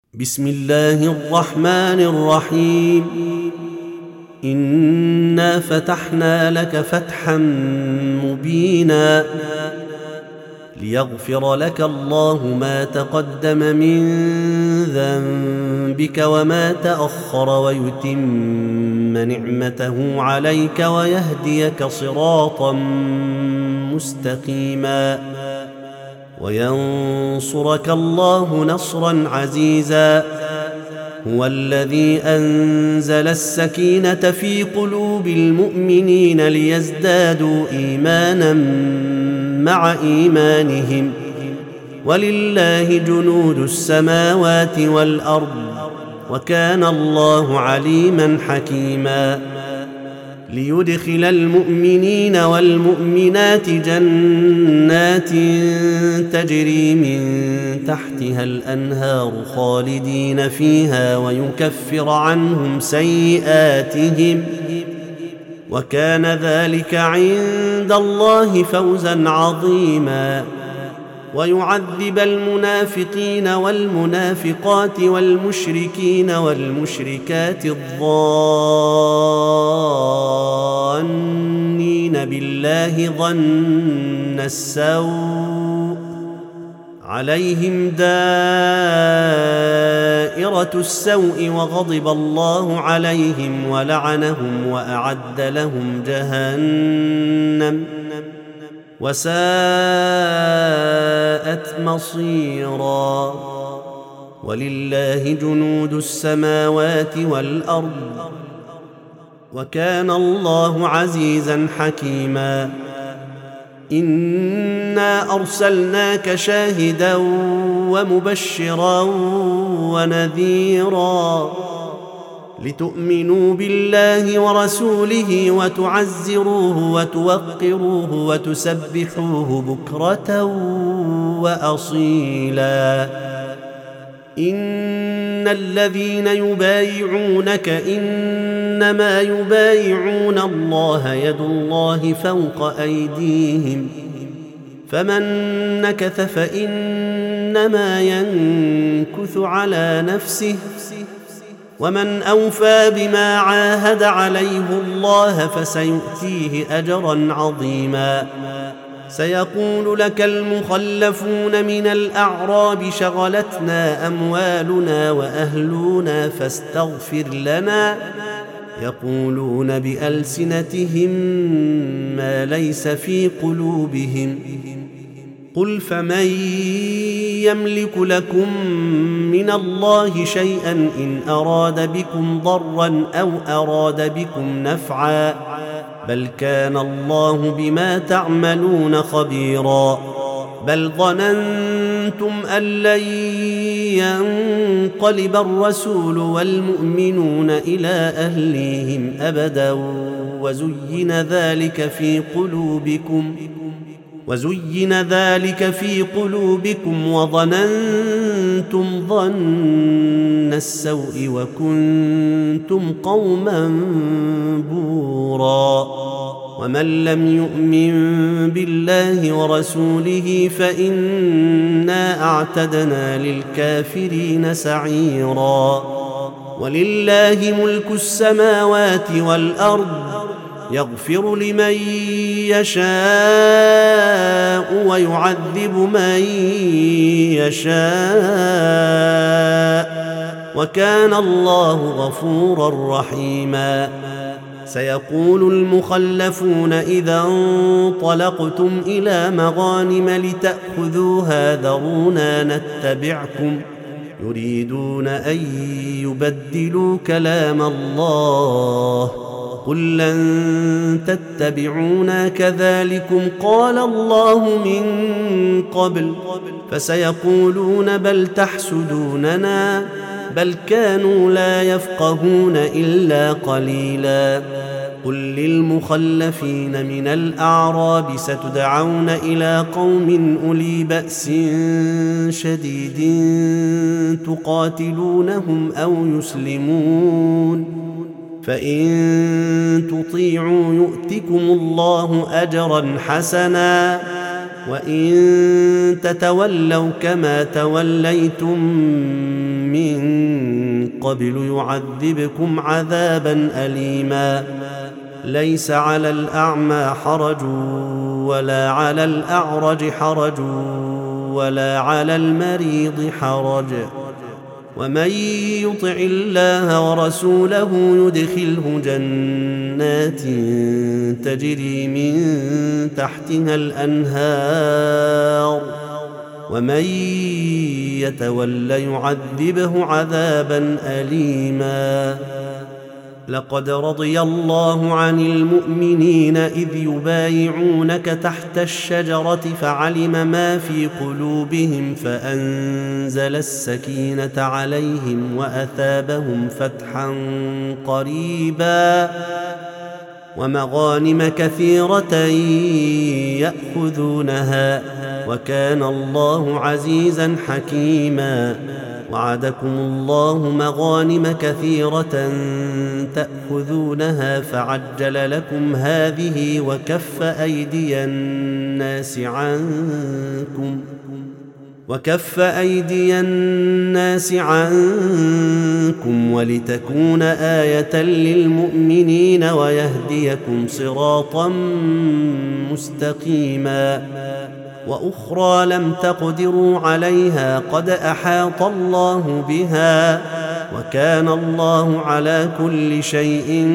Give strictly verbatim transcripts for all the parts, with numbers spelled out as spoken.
بسم الله الرحمن الرحيم. إنا فتحنا لك فتحا مبينا ليغفر لك الله ما تقدم من ذنبك وما تأخر ويتم نعمته عليك ويهديك صراطا مستقيما وينصرك الله نصرا عزيزا. هو الذي أنزل السكينة في قلوب المؤمنين ليزدادوا إيمانا مع إيمانهم ولله جنود السماوات والأرض وكان الله عليما حكيما. ليدخل المؤمنين والمؤمنات جنات تجري من تحتها الأنهار خالدين فيها ويكفر عنهم سيئاتهم وكان ذلك عند الله فوزا عظيما. ويعذب المنافقين والمنافقات والمشركين والمشركات الظانين بالله ظن السوء عليهم دائرة السوء وغضب الله عليهم ولعنهم وأعد لهم جهنم وساءت مصيرا. ولله جنود السماوات والأرض وكان الله عزيزا حكيما. إنا أرسلناك شاهدا ومبشرا ونذيرا لتؤمنوا بالله ورسوله وتعزروه وتوقروه وتسبحوه بكرة وأصيلا. إن الذين يبايعونك إنما يبايعون الله يد الله فوق أيديهم فمن نكث فإنما ينكث على نفسه ومن أوفى بما عاهد عليه الله فسيؤتيه أجرا عظيما. سيقول لك المخلفون من الأعراب شغلتنا أموالنا وأهلنا فاستغفر لنا يقولون بألسنتهم ما ليس في قلوبهم قل فمن يملك لكم من الله شيئا إن أراد بكم ضرا أو أراد بكم نفعا بل كان الله بما تعملون خبيرا. بل ظننتم أن لن ينقلب الرسول والمؤمنون إلى أهليهم أبدا وزين ذلك في قلوبكم وزين ذلك في قلوبكم وظننتم ظن السوء وكنتم قوما بورا. ومن لم يؤمن بالله ورسوله فإنا أعتدنا للكافرين سعيرا. ولله ملك السماوات والأرض يغفر لمن يشاء ويعذب من يشاء وكان الله غفورا رحيما. سيقول المخلفون إذا انطلقتم إلى مغانم لتأخذوها ذرونا نتبعكم يريدون أن يبدلوا كلام الله قل لن تتبعونا كذلكم قال الله من قبل فسيقولون بل تحسدوننا بل كانوا لا يفقهون إلا قليلا. قل للمخلفين من الأعراب ستدعون إلى قوم أولي بأس شديد تقاتلونهم أو يسلمون فإن تطيعوا يؤتكم الله أجرا حسنا وإن تتولوا كما توليتم من قبل يعذبكم عذابا أليما ليس على الأعمى حرج ولا على الأعرج حرج ولا على المريض حرج ومن يطع الله ورسوله يدخله جنات تجري من تحتها الأنهار ومن يتول يعذبه عذابا أليما لقد رضي الله عن المؤمنين إذ يبايعونك تحت الشجرة فعلم ما في قلوبهم فأنزل السكينة عليهم وأثابهم فتحا قريبا ومغانم كثيرة يأخذونها وكان الله عزيزا حكيما وعدكم الله مغانم كثيرة تأخذونها فعجل لكم هذه وكف أيدي الناس عنكم وكف أيدي الناس عنكم ولتكون آية للمؤمنين ويهديكم صراطا مستقيما وأخرى لم تقدروا عليها قد أحاط الله بها وكان الله على كل شيء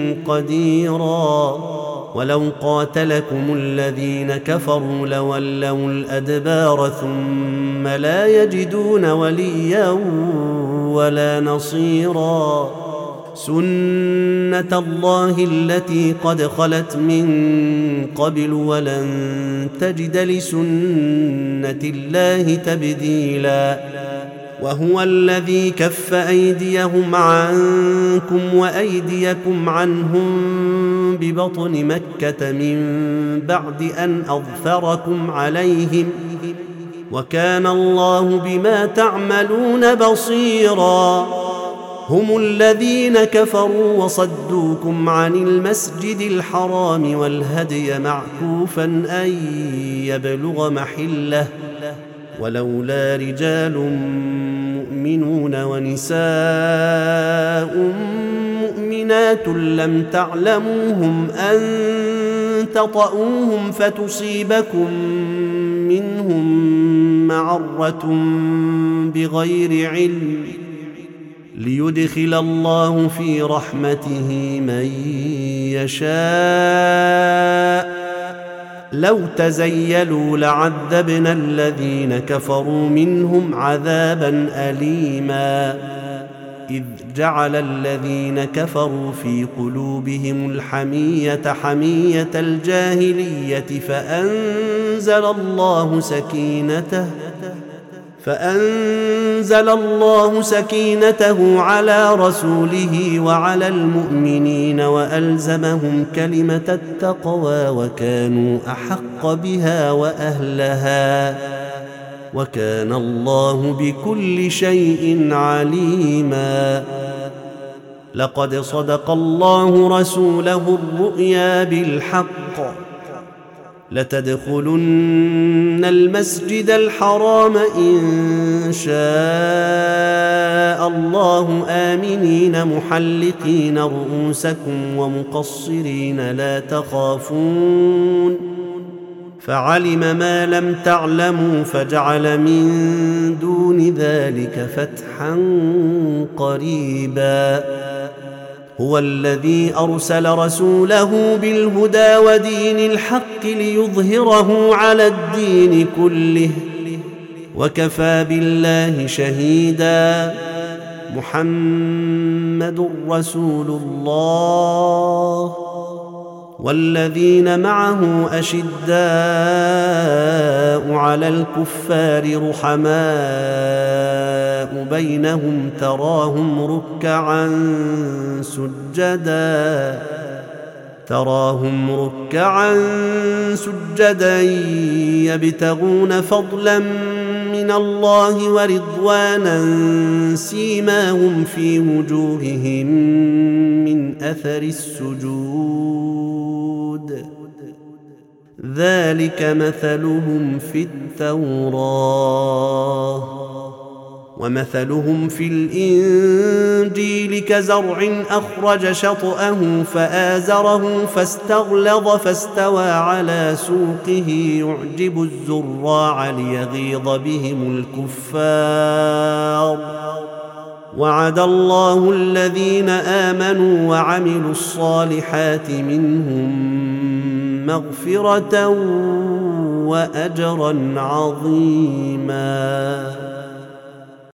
قديرا ولو قاتلكم الذين كفروا لولوا الأدبار ثم لا يجدون وليا ولا نصيرا سنة الله التي قد خلت من قبل ولن تجد لسنة الله تبديلا وهو الذي كف أيديهم عنكم وأيديكم عنهم ببطن مكة من بعد أن أظفركم عليهم وكان الله بما تعملون بصيرا هم الذين كفروا وصدوكم عن المسجد الحرام والهدي معكوفا أن يبلغ محله ولولا رجال مؤمنون ونساء مؤمنات لم تعلموهم أن تطؤوهم فتصيبكم منهم معرة بغير علم ليدخل الله في رحمته من يشاء لو تزيلوا لعذبنا الذين كفروا منهم عذابا أليما إذ جعل الذين كفروا في قلوبهم الحمية حمية الجاهلية فأنزل الله سكينته فأنزل الله سكينته على رسوله وعلى المؤمنين وألزمهم كلمة التقوى وكانوا أحق بها وأهلها وكان الله بكل شيء عليما لقد صدق الله رسوله الرؤيا بالحق لتدخلن المسجد الحرام إن شاء الله آمنين محلقين رؤوسكم ومقصرين لا تخافون فعلم ما لم تعلموا فجعل من دون ذلك فتحا قريبا هو الذي أرسل رسوله بالهدى ودين الحق ليظهره على الدين كله وكفى بالله شهيدا محمد رسول الله والذين معه أشداء على الكفار رحماء بينهم تراهم ركعا سجدا تراهم ركعا سجدا يبتغون فضلا من الله ورضوانا سيماهم في وجوههم من أثر السجود ذلك مثلهم في التوراة ومثلهم في الإنجيل كزرع أخرج شطأه فآزره فاستغلظ فاستوى على سوقه يعجب الزراع ليغيظ بهم الكفار. وعد الله الذين آمنوا وعملوا الصالحات منهم مغفرة وأجرا عظيما.